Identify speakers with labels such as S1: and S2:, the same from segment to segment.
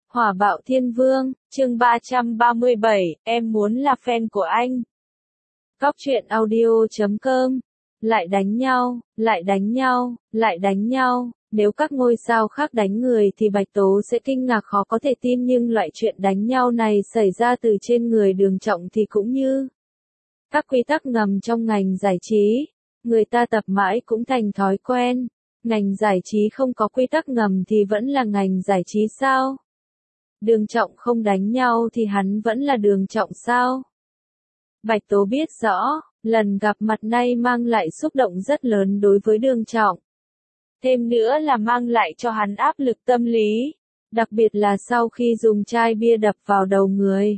S1: Hỏa bạo thiên vương, chương 337, em muốn là fan của anh. Cóc truyện audio.com. Lại đánh nhau, lại đánh nhau, lại đánh nhau. Nếu các ngôi sao khác đánh người thì Bạch Tố sẽ kinh ngạc khó có thể tin, nhưng loại chuyện đánh nhau này xảy ra từ trên người Đường Trọng thì cũng như các quy tắc ngầm trong ngành giải trí. Người ta tập mãi cũng thành thói quen. Ngành giải trí không có quy tắc ngầm thì vẫn là ngành giải trí sao? Đường Trọng không đánh nhau thì hắn vẫn là Đường Trọng sao? Bạch Tố biết rõ, lần gặp mặt này mang lại xúc động rất lớn đối với Đường Trọng. Thêm nữa là mang lại cho hắn áp lực tâm lý, đặc biệt là sau khi dùng chai bia đập vào đầu người.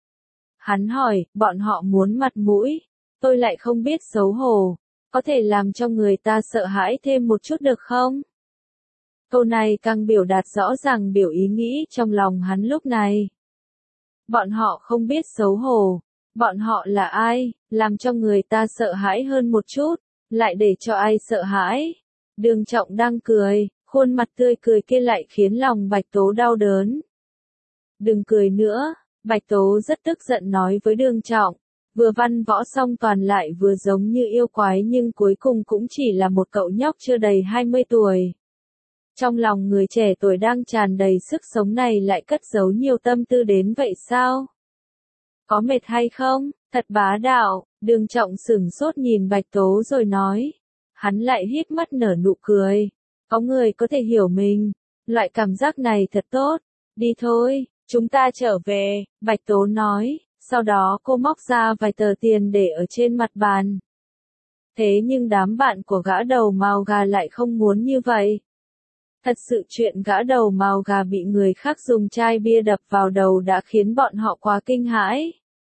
S1: Hắn hỏi, bọn họ muốn mặt mũi, tôi lại không biết xấu hổ, có thể làm cho người ta sợ hãi thêm một chút được không? Câu này càng biểu đạt rõ ràng biểu ý nghĩ trong lòng hắn lúc này. Bọn họ không biết xấu hổ. Bọn họ là ai, làm cho người ta sợ hãi hơn một chút, lại để cho ai sợ hãi? Đường Trọng đang cười, khuôn mặt tươi cười kia lại khiến lòng Bạch Tố đau đớn. Đừng cười nữa, Bạch Tố rất tức giận nói với Đường Trọng. Vừa văn võ song toàn lại vừa giống như yêu quái, nhưng cuối cùng cũng chỉ là một cậu nhóc chưa đầy 20 tuổi. Trong lòng người trẻ tuổi đang tràn đầy sức sống này lại cất giấu nhiều tâm tư đến vậy sao? Có mệt hay không? Thật bá đạo. Đường Trọng sửng sốt nhìn Bạch Tố rồi nói. Hắn lại híp mắt nở nụ cười. Có người có thể hiểu mình. Loại cảm giác này thật tốt. Đi thôi, chúng ta trở về, Bạch Tố nói. Sau đó cô móc ra vài tờ tiền để ở trên mặt bàn. Thế nhưng đám bạn của gã đầu mào gà lại không muốn như vậy. Thật sự chuyện gã đầu mào gà bị người khác dùng chai bia đập vào đầu đã khiến bọn họ quá kinh hãi.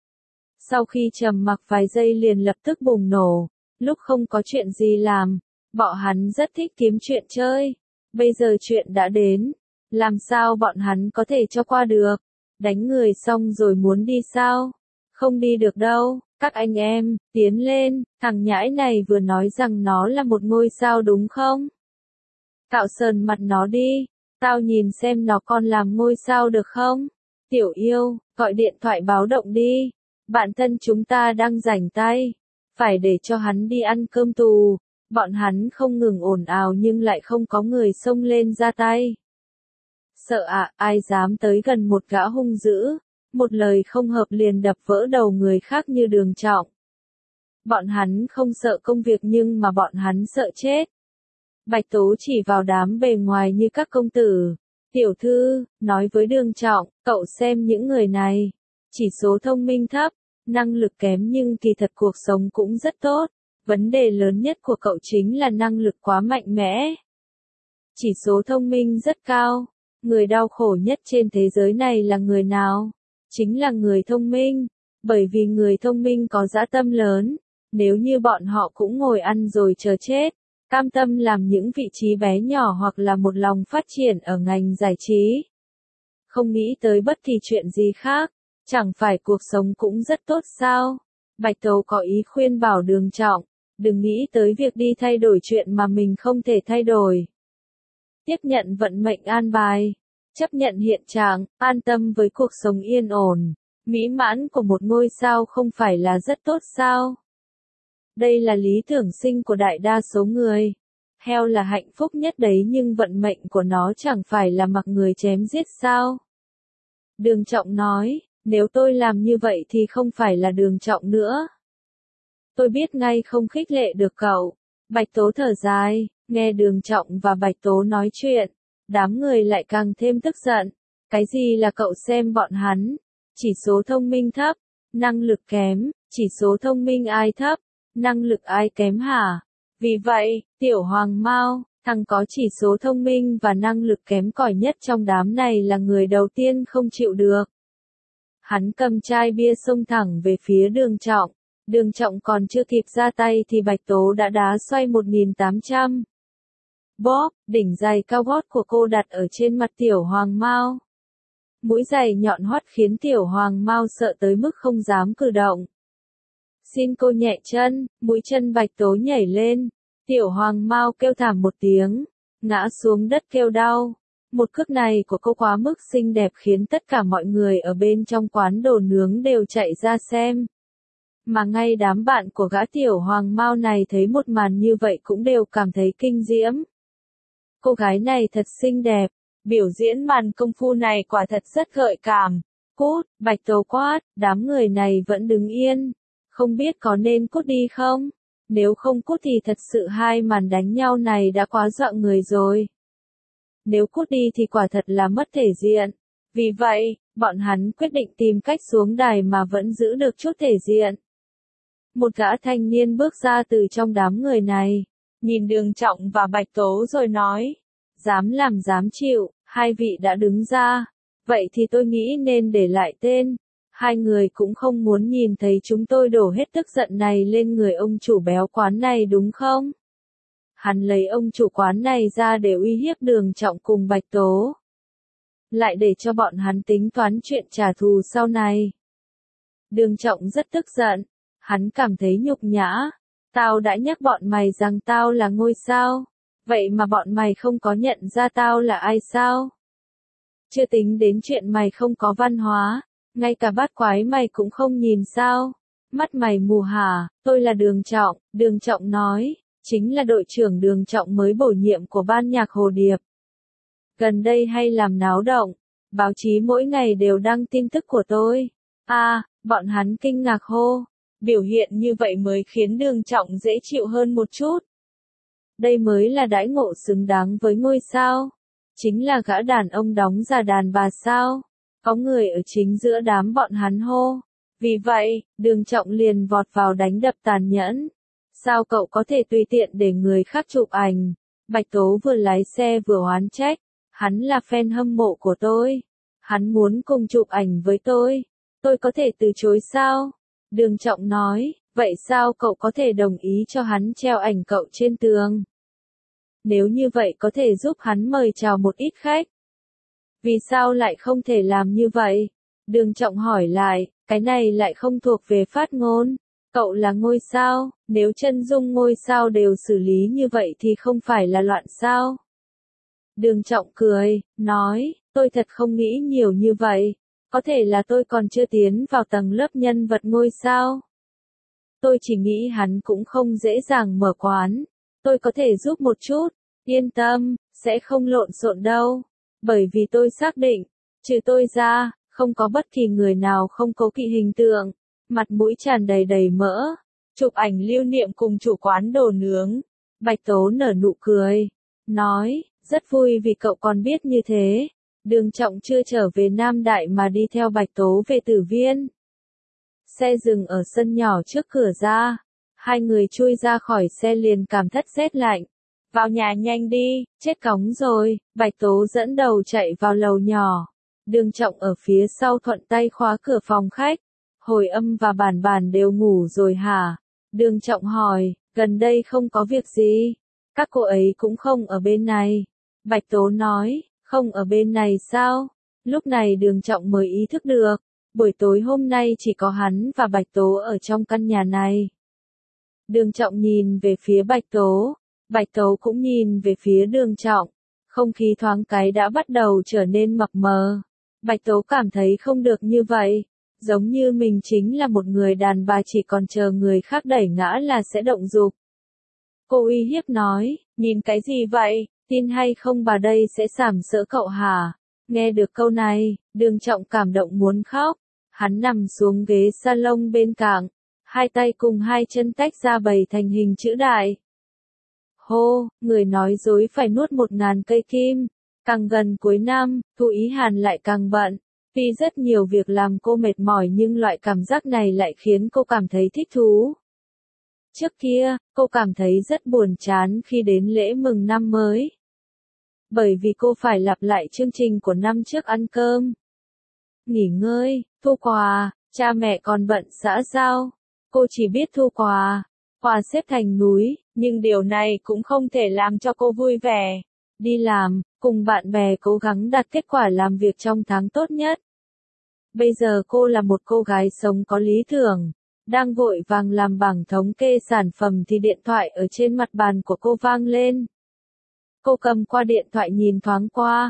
S1: Sau khi trầm mặc vài giây liền lập tức bùng nổ. Lúc không có chuyện gì làm, bọn hắn rất thích kiếm chuyện chơi. Bây giờ chuyện đã đến, làm sao bọn hắn có thể cho qua được? Đánh người xong rồi muốn đi sao? Không đi được đâu. Các anh em, tiến lên. Thằng nhãi này vừa nói rằng nó là một ngôi sao đúng không? Cạo sờn mặt nó đi, tao nhìn xem nó còn làm ngôi sao được không? Tiểu yêu, gọi điện thoại báo động đi. Bạn thân chúng ta đang rảnh tay. Phải để cho hắn đi ăn cơm tù. Bọn hắn không ngừng ồn ào nhưng lại không có người xông lên ra tay. Sợ ạ, ai dám tới gần một gã hung dữ. Một lời không hợp liền đập vỡ đầu người khác như Đường Trọng. Bọn hắn không sợ công việc nhưng mà bọn hắn sợ chết. Bạch Tố chỉ vào đám bề ngoài như các công tử. Tiểu thư, nói với Đường Trọng, cậu xem những người này. Chỉ số thông minh thấp, năng lực kém nhưng kỳ thật cuộc sống cũng rất tốt. Vấn đề lớn nhất của cậu chính là năng lực quá mạnh mẽ. Chỉ số thông minh rất cao. Người đau khổ nhất trên thế giới này là người nào? Chính là người thông minh. Bởi vì người thông minh có dã tâm lớn. Nếu như bọn họ cũng ngồi ăn rồi chờ chết, cam tâm làm những vị trí bé nhỏ hoặc là một lòng phát triển ở ngành giải trí. Không nghĩ tới bất kỳ chuyện gì khác, chẳng phải cuộc sống cũng rất tốt sao? Bạch Tố có ý khuyên bảo Đường Trọng, đừng nghĩ tới việc đi thay đổi chuyện mà mình không thể thay đổi. Tiếp nhận vận mệnh an bài, chấp nhận hiện trạng, an tâm với cuộc sống yên ổn, mỹ mãn của một ngôi sao không phải là rất tốt sao? Đây là lý tưởng sinh của đại đa số người. Heo là hạnh phúc nhất đấy nhưng vận mệnh của nó chẳng phải là mặc người chém giết sao? Đường Trọng nói, nếu tôi làm như vậy thì không phải là Đường Trọng nữa. Tôi biết ngay không khích lệ được cậu. Bạch Tố thở dài, nghe Đường Trọng và Bạch Tố nói chuyện, đám người lại càng thêm tức giận. Cái gì là cậu xem bọn hắn? Chỉ số thông minh thấp, năng lực kém, chỉ số thông minh ai thấp? Năng lực ai kém hả? Vì vậy, Tiểu Hoàng Mao, thằng có chỉ số thông minh và năng lực kém cỏi nhất trong đám này là người đầu tiên không chịu được. Hắn cầm chai bia xông thẳng về phía Đường Trọng. Đường Trọng còn chưa kịp ra tay thì Bạch Tố đã đá xoay 1800. Bóp, đỉnh giày cao gót của cô đặt ở trên mặt Tiểu Hoàng Mao. Mũi giày nhọn hoắt khiến Tiểu Hoàng Mao sợ tới mức không dám cử động. Xin cô nhẹ chân, mũi chân Bạch Tố nhảy lên. Tiểu Hoàng Mao kêu thảm một tiếng, ngã xuống đất kêu đau. Một cước này của cô quá mức xinh đẹp khiến tất cả mọi người ở bên trong quán đồ nướng đều chạy ra xem. Mà ngay đám bạn của gã tiểu hoàng mao này thấy một màn như vậy cũng đều cảm thấy kinh diễm. Cô gái này thật xinh đẹp, biểu diễn màn công phu này quả thật rất gợi cảm. Cút, Bạch Tố quát, đám người này vẫn đứng yên. Không biết có nên cút đi không? Nếu không cút thì thật sự hai màn đánh nhau này đã quá dọa người rồi. Nếu cút đi thì quả thật là mất thể diện. Vì vậy, bọn hắn quyết định tìm cách xuống đài mà vẫn giữ được chút thể diện. Một gã thanh niên bước ra từ trong đám người này, nhìn Đường Trọng và Bạch Tố rồi nói, dám làm dám chịu, hai vị đã đứng ra, vậy thì tôi nghĩ nên để lại tên. Hai người cũng không muốn nhìn thấy chúng tôi đổ hết tức giận này lên người ông chủ béo quán này đúng không? Hắn lấy ông chủ quán này ra để uy hiếp Đường Trọng cùng Bạch Tố. Lại để cho bọn hắn tính toán chuyện trả thù sau này. Đường Trọng rất tức giận. Hắn cảm thấy nhục nhã. Tao đã nhắc bọn mày rằng tao là ngôi sao. Vậy mà bọn mày không có nhận ra tao là ai sao? Chưa tính đến chuyện mày không có văn hóa. Ngay cả bát quái mày cũng không nhìn sao? Mắt mày mù hả? Tôi là Đường Trọng. Đường Trọng nói. Chính là đội trưởng Đường Trọng mới bổ nhiệm của ban nhạc Hồ Điệp. Gần đây hay làm náo động. Báo chí mỗi ngày đều đăng tin tức của tôi. Bọn hắn kinh ngạc hô. Biểu hiện như vậy mới khiến Đường Trọng dễ chịu hơn một chút. Đây mới là đãi ngộ xứng đáng với ngôi sao. Chính là gã đàn ông đóng giả đàn bà sao. Có người ở chính giữa đám bọn hắn hô. Vì vậy, Đường Trọng liền vọt vào đánh đập tàn nhẫn. Sao cậu có thể tùy tiện để người khác chụp ảnh? Bạch Tố vừa lái xe vừa oán trách. Hắn là fan hâm mộ của tôi. Hắn muốn cùng chụp ảnh với tôi. Tôi có thể từ chối sao? Đường Trọng nói, vậy sao cậu có thể đồng ý cho hắn treo ảnh cậu trên tường? Nếu như vậy có thể giúp hắn mời chào một ít khách. Vì sao lại không thể làm như vậy? Đường Trọng hỏi lại, cái này lại không thuộc về phát ngôn. Cậu là ngôi sao, nếu chân dung ngôi sao đều xử lý như vậy thì không phải là loạn sao? Đường Trọng cười, nói, tôi thật không nghĩ nhiều như vậy. Có thể là tôi còn chưa tiến vào tầng lớp nhân vật ngôi sao. Tôi chỉ nghĩ hắn cũng không dễ dàng mở quán. Tôi có thể giúp một chút. Yên tâm, sẽ không lộn xộn đâu. Bởi vì tôi xác định, trừ tôi ra, không có bất kỳ người nào không cố kỵ hình tượng. Mặt mũi tràn đầy đầy mỡ. Chụp ảnh lưu niệm cùng chủ quán đồ nướng. Bạch Tố nở nụ cười. Nói, rất vui vì cậu còn biết như thế. Đường Trọng chưa trở về Nam Đại mà đi theo Bạch Tố về Tử Viên. Xe dừng ở sân nhỏ trước cửa ra. Hai người chui ra khỏi xe liền cảm thấy rét lạnh. Vào nhà nhanh đi, chết cóng rồi. Bạch Tố dẫn đầu chạy vào lầu nhỏ. Đường Trọng ở phía sau thuận tay khóa cửa phòng khách. Hồi Âm và Bản Bản đều ngủ rồi hả? Đường Trọng hỏi, gần đây không có việc gì. Các cô ấy cũng không ở bên này. Bạch Tố nói, không ở bên này sao? Lúc này Đường Trọng mới ý thức được. Buổi tối hôm nay chỉ có hắn và Bạch Tố ở trong căn nhà này. Đường Trọng nhìn về phía Bạch Tố. Bạch Tố cũng nhìn về phía Đường Trọng. Không khí thoáng cái đã bắt đầu trở nên mập mờ. Bạch Tố cảm thấy không được như vậy. Giống như mình chính là một người đàn bà chỉ còn chờ người khác đẩy ngã là sẽ động dục. Cô uy hiếp nói, nhìn cái gì vậy, tin hay không bà đây sẽ sàm sỡ cậu hả? Nghe được câu này, Đường Trọng cảm động muốn khóc. Hắn nằm xuống ghế salon bên cạnh, hai tay cùng hai chân tách ra bày thành hình chữ đại. Hô, người nói dối phải nuốt 1000 cây kim. Càng gần cuối năm, Thu Ý Hàn lại càng bận. Vì rất nhiều việc làm cô mệt mỏi nhưng loại cảm giác này lại khiến cô cảm thấy thích thú. Trước kia, cô cảm thấy rất buồn chán khi đến lễ mừng năm mới. Bởi vì cô phải lặp lại chương trình của năm trước ăn cơm, nghỉ ngơi, thu quà, cha mẹ còn bận xã giao. Cô chỉ biết thu quà, quà xếp thành núi, nhưng điều này cũng không thể làm cho cô vui vẻ. Đi làm, cùng bạn bè cố gắng đạt kết quả làm việc trong tháng tốt nhất. Bây giờ cô là một cô gái sống có lý tưởng, đang vội vàng làm bảng thống kê sản phẩm thì điện thoại ở trên mặt bàn của cô vang lên. Cô cầm qua điện thoại nhìn thoáng qua,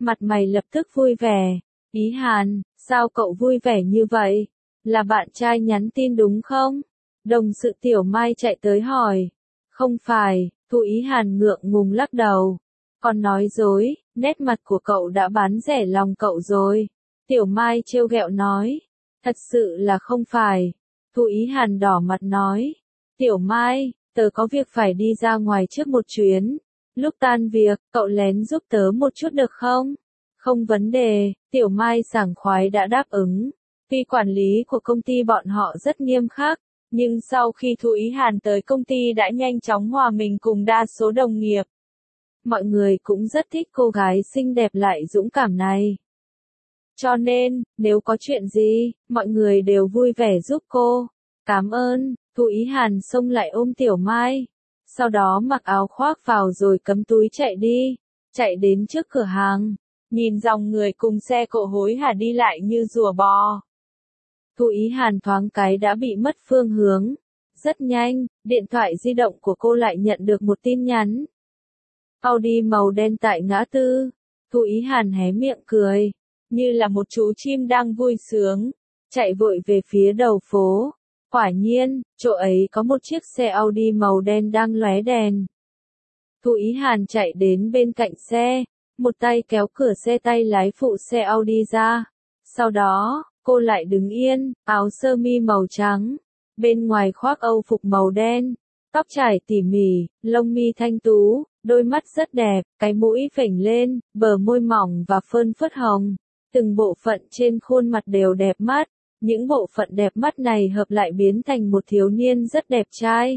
S1: mặt mày lập tức vui vẻ. Ý Hàn, sao cậu vui vẻ như vậy? Là bạn trai nhắn tin đúng không? Đồng sự Tiểu Mai chạy tới hỏi. Không phải, Thu Ý Hàn ngượng ngùng lắc đầu. Còn nói dối, nét mặt của cậu đã bán rẻ lòng cậu rồi. Tiểu Mai trêu ghẹo nói. Thật sự là không phải. Thu Ý Hàn đỏ mặt nói. Tiểu Mai, tớ có việc phải đi ra ngoài trước một chuyến. Lúc tan việc, cậu lén giúp tớ một chút được không? Không vấn đề, Tiểu Mai sảng khoái đã đáp ứng. Tuy quản lý của công ty bọn họ rất nghiêm khắc, nhưng sau khi Thu Ý Hàn tới công ty đã nhanh chóng hòa mình cùng đa số đồng nghiệp. Mọi người cũng rất thích cô gái xinh đẹp lại dũng cảm này. Cho nên, nếu có chuyện gì, mọi người đều vui vẻ giúp cô. Cảm ơn, Thu Ý Hàn xông lại ôm Tiểu Mai. Sau đó mặc áo khoác vào rồi cắm túi chạy đi. Chạy đến trước cửa hàng. Nhìn dòng người cùng xe cộ hối hả đi lại như rùa bò. Thu Ý Hàn thoáng cái đã bị mất phương hướng. Rất nhanh, điện thoại di động của cô lại nhận được một tin nhắn. Audi màu đen tại ngã tư. Thu Ý Hàn hé miệng cười, như là một chú chim đang vui sướng, chạy vội về phía đầu phố. Quả nhiên, chỗ ấy có một chiếc xe Audi màu đen đang lóe đèn. Thu Ý Hàn chạy đến bên cạnh xe, một tay kéo cửa xe tay lái phụ xe Audi ra. Sau đó, cô lại đứng yên, áo sơ mi màu trắng, bên ngoài khoác âu phục màu đen, tóc trải tỉ mỉ, lông mi thanh tú, đôi mắt rất đẹp, cái mũi phểnh lên, bờ môi mỏng và phơn phớt hồng. Từng bộ phận trên khuôn mặt đều đẹp mắt, những bộ phận đẹp mắt này hợp lại biến thành một thiếu niên rất đẹp trai.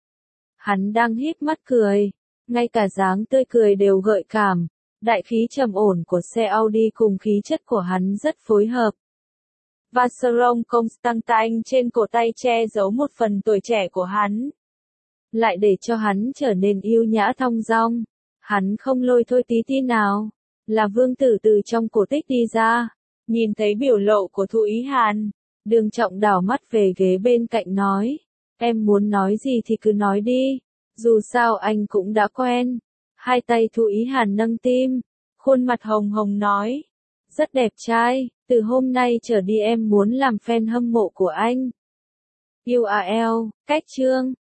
S1: Hắn đang híp mắt cười, ngay cả dáng tươi cười đều gợi cảm, đại khí trầm ổn của xe Audi cùng khí chất của hắn rất phối hợp. Vacheron Constantin trên cổ tay che giấu một phần tuổi trẻ của hắn, lại để cho hắn trở nên yêu nhã thong dong. Hắn không lôi thôi tí tí nào, là vương tử từ trong cổ tích đi ra. Nhìn thấy biểu lộ của Thu Ý Hàn, Đường Trọng đảo mắt về ghế bên cạnh nói, em muốn nói gì thì cứ nói đi, dù sao anh cũng đã quen. Hai tay Thu Ý Hàn nâng tim, khuôn mặt hồng hồng nói, rất đẹp trai, từ hôm nay trở đi em muốn làm fan hâm mộ của anh. URL, cách chương